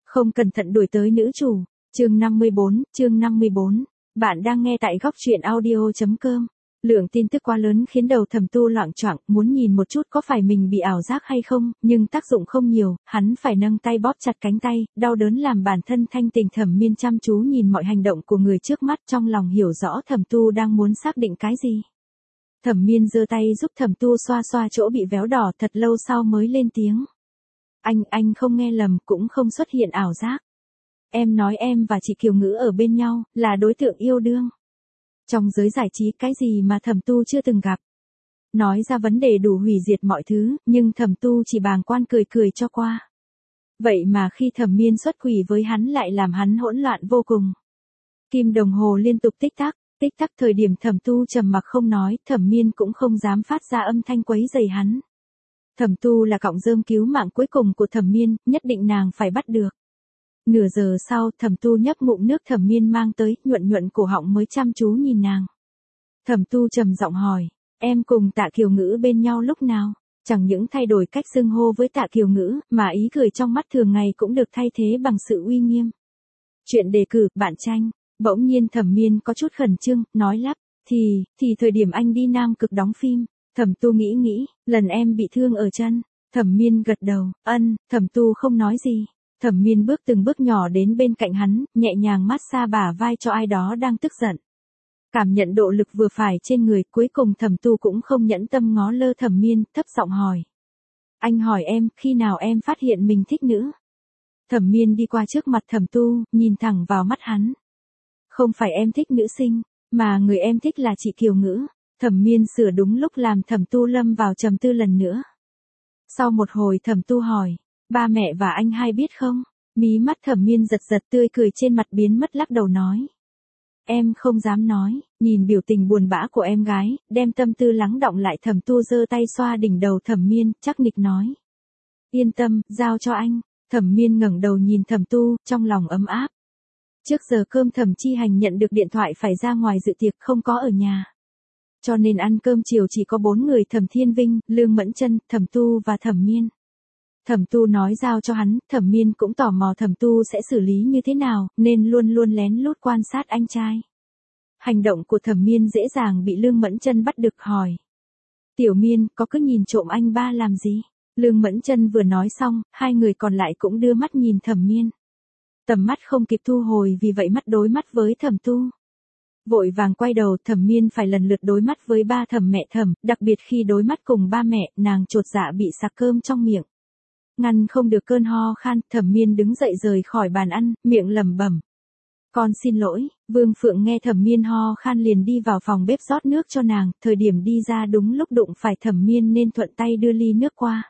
Không cẩn thận đuổi tới nữ chủ. Chương 54. Bạn đang nghe tại góc truyện audio.com. Lượng tin tức quá lớn khiến đầu Thẩm Tu loạng choạng, muốn nhìn một chút có phải mình bị ảo giác hay không, nhưng tác dụng không nhiều, hắn phải nâng tay bóp chặt cánh tay, đau đớn làm bản thân thanh tỉnh. Thẩm Miên chăm chú nhìn mọi hành động của người trước mắt, trong lòng hiểu rõ Thẩm Tu đang muốn xác định cái gì. Thẩm Miên giơ tay giúp Thẩm Tu xoa xoa chỗ bị véo đỏ, thật lâu sau mới lên tiếng. Anh không nghe lầm, cũng không xuất hiện ảo giác. Em nói em và chị Kiều Ngữ ở bên nhau, là đối tượng yêu đương. Trong giới giải trí cái gì mà Thẩm Tu chưa từng gặp. Nói ra vấn đề đủ hủy diệt mọi thứ, nhưng Thẩm Tu chỉ bàng quan cười cười cho qua. Vậy mà khi Thẩm Miên xuất quỷ với hắn lại làm hắn hỗn loạn vô cùng. Kim đồng hồ liên tục tích tắc thời điểm Thẩm Tu trầm mặc không nói, Thẩm Miên cũng không dám phát ra âm thanh quấy rầy hắn. Thẩm Tu là cọng rơm cứu mạng cuối cùng của Thẩm Miên, nhất định nàng phải bắt được. Nửa giờ sau, Thẩm Tu nhấp ngụm nước Thẩm Miên mang tới, nhuận cổ họng mới chăm chú nhìn nàng. Thẩm Tu trầm giọng hỏi, em cùng Tạ Kiều Ngữ bên nhau lúc nào? Chẳng những thay đổi cách xưng hô với Tạ Kiều Ngữ, mà ý cười trong mắt thường ngày cũng được thay thế bằng sự uy nghiêm. Chuyện đề cử, bạn tranh. Bỗng nhiên Thẩm Miên có chút khẩn trương, nói lắp, thì thời điểm anh đi Nam Cực đóng phim. Thẩm Tu nghĩ, lần em bị thương ở chân. Thẩm Miên gật đầu, Thẩm Tu không nói gì. Thẩm Miên bước từng bước nhỏ đến bên cạnh hắn, nhẹ nhàng massage bả vai cho ai đó đang tức giận. Cảm nhận độ lực vừa phải trên người, cuối cùng Thẩm Tu cũng không nhẫn tâm ngó lơ Thẩm Miên, thấp giọng hỏi. Anh hỏi em, khi nào em phát hiện mình thích nữ? Thẩm Miên đi qua trước mặt Thẩm Tu, nhìn thẳng vào mắt hắn. Không phải em thích nữ sinh, mà người em thích là chị Kiều Ngữ. Thẩm Miên sửa đúng lúc làm Thẩm Tu lâm vào trầm tư lần nữa. Sau một hồi Thẩm Tu hỏi, ba mẹ và anh hai biết không? Mí mắt Thẩm Miên giật tươi cười trên mặt biến mất, lắc đầu nói. Em không dám nói. Nhìn biểu tình buồn bã của em gái, đem tâm tư lắng đọng lại, Thẩm Tu giơ tay xoa đỉnh đầu Thẩm Miên, chắc nịch nói. Yên tâm, giao cho anh. Thẩm Miên ngẩng đầu nhìn Thẩm Tu, trong lòng ấm áp. Trước giờ cơm Thẩm Chi Hành nhận được điện thoại phải ra ngoài dự tiệc, không có ở nhà. Cho nên ăn cơm chiều chỉ có 4 người: Thẩm Thiên Vinh, Lương Mẫn Chân, Thẩm Tu và Thẩm Miên. Thẩm Tu nói giao cho hắn, Thẩm Miên cũng tò mò Thẩm Tu sẽ xử lý như thế nào, nên luôn lén lút quan sát anh trai. Hành động của Thẩm Miên dễ dàng bị Lương Mẫn Chân bắt được, hỏi. Tiểu Miên, có cứ nhìn trộm anh ba làm gì? Lương Mẫn Chân vừa nói xong, hai người còn lại cũng đưa mắt nhìn Thẩm Miên. Tầm mắt không kịp thu hồi, vì vậy mắt đối mắt với Thẩm Tu. Vội vàng quay đầu, Thẩm Miên phải lần lượt đối mắt với ba Thẩm mẹ Thẩm, đặc biệt khi đối mắt cùng ba mẹ, nàng chột dạ bị sặc cơm trong miệng. Ngăn không được cơn ho khan, Thẩm Miên đứng dậy rời khỏi bàn ăn, miệng lẩm bẩm. Con xin lỗi. Vương Phượng nghe Thẩm Miên ho khan liền đi vào phòng bếp rót nước cho nàng, thời điểm đi ra đúng lúc đụng phải Thẩm Miên nên thuận tay đưa ly nước qua.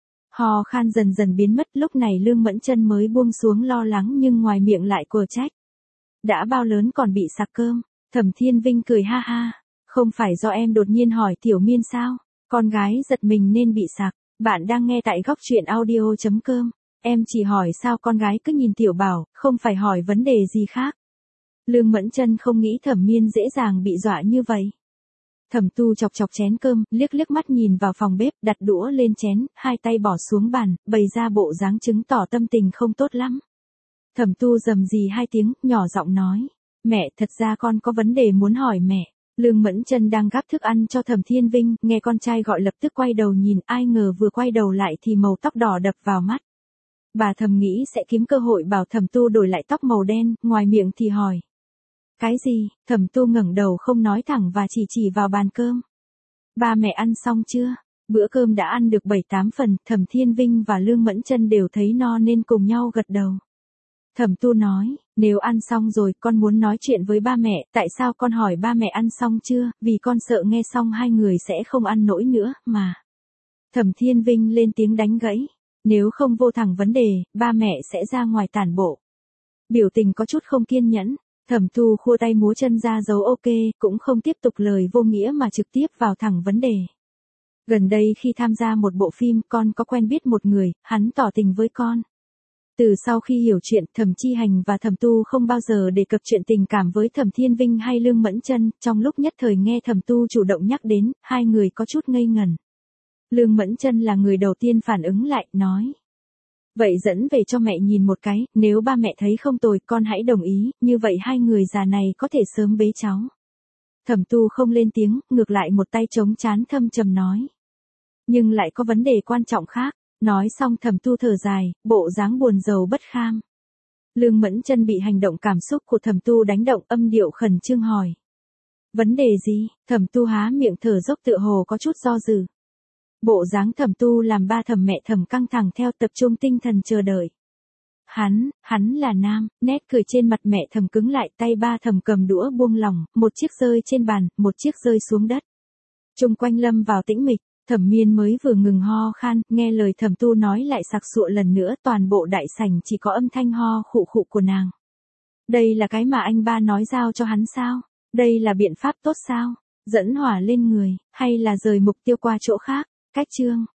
Ho khan dần biến mất, lúc này Lương Mẫn Chân mới buông xuống lo lắng nhưng ngoài miệng lại quở trách. Đã bao lớn còn bị sặc cơm. Thẩm Thiên Vinh cười ha ha. Không phải do em đột nhiên hỏi Tiểu Miên sao? Con gái giật mình nên bị sặc. Bạn đang nghe tại góc truyện audio.com. Em chỉ hỏi sao con gái cứ nhìn Tiểu Bảo, không phải hỏi vấn đề gì khác. Lương Mẫn Chân không nghĩ Thẩm Miên dễ dàng bị dọa như vậy. Thẩm Tu chọc chén cơm, liếc mắt nhìn vào phòng bếp, đặt đũa lên chén, hai tay bỏ xuống bàn, bày ra bộ dáng chứng tỏ tâm tình không tốt lắm. Thẩm Tu rầm rì hai tiếng, nhỏ giọng nói. Mẹ, thật ra con có vấn đề muốn hỏi mẹ. Lương Mẫn Chân đang gắp thức ăn cho Thẩm Thiên Vinh, nghe con trai gọi lập tức quay đầu nhìn, ai ngờ vừa quay đầu lại thì màu tóc đỏ đập vào mắt. Bà thầm nghĩ sẽ kiếm cơ hội bảo Thẩm Tu đổi lại tóc màu đen, ngoài miệng thì hỏi. Cái gì? Thẩm Tu ngẩng đầu không nói thẳng và chỉ vào bàn cơm. Ba mẹ ăn xong chưa? Bữa cơm đã ăn được 7-8 phần, Thẩm Thiên Vinh và Lương Mẫn Chân đều thấy no nên cùng nhau gật đầu. Thẩm Tu nói, nếu ăn xong rồi, con muốn nói chuyện với ba mẹ, tại sao con hỏi ba mẹ ăn xong chưa, vì con sợ nghe xong hai người sẽ không ăn nổi nữa, mà. Thẩm Thiên Vinh lên tiếng đánh gãy, nếu không vô thẳng vấn đề, ba mẹ sẽ ra ngoài tản bộ. Biểu tình có chút không kiên nhẫn, Thẩm Tu khua tay múa chân ra dấu ok, cũng không tiếp tục lời vô nghĩa mà trực tiếp vào thẳng vấn đề. Gần đây khi tham gia một bộ phim, con có quen biết một người, hắn tỏ tình với con. Từ sau khi hiểu chuyện, Thẩm Chi Hành và Thẩm Tu không bao giờ đề cập chuyện tình cảm với Thẩm Thiên Vinh hay Lương Mẫn Chân, trong lúc nhất thời nghe Thẩm Tu chủ động nhắc đến, hai người có chút ngây ngẩn. Lương Mẫn Chân là người đầu tiên phản ứng lại, nói. Vậy dẫn về cho mẹ nhìn một cái, nếu ba mẹ thấy không tồi con hãy đồng ý, như vậy hai người già này có thể sớm bế cháu. Thẩm Tu không lên tiếng, ngược lại một tay chống trán thâm trầm nói. Nhưng lại có vấn đề quan trọng khác, nói xong Thẩm Tu thở dài, bộ dáng buồn rầu bất kham. Lương Mẫn Chân bị hành động cảm xúc của Thẩm Tu đánh động, âm điệu khẩn trương hỏi. Vấn đề gì? Thẩm Tu há miệng thở dốc tựa hồ có chút do dự. Bộ dáng Thẩm Tu làm ba Thẩm mẹ Thẩm căng thẳng theo, tập trung tinh thần chờ đợi. Hắn là nam, nét cười trên mặt mẹ Thẩm cứng lại, tay ba Thẩm cầm đũa buông lỏng, một chiếc rơi trên bàn, một chiếc rơi xuống đất. Chung quanh lâm vào tĩnh mịch, Thẩm Miên mới vừa ngừng ho khan, nghe lời Thẩm Tu nói lại sặc sụa lần nữa, toàn bộ đại sảnh chỉ có âm thanh ho khụ khụ của nàng. Đây là cái mà anh ba nói giao cho hắn sao? Đây là biện pháp tốt sao? Dẫn hỏa lên người, hay là rời mục tiêu qua chỗ khác? Cách chương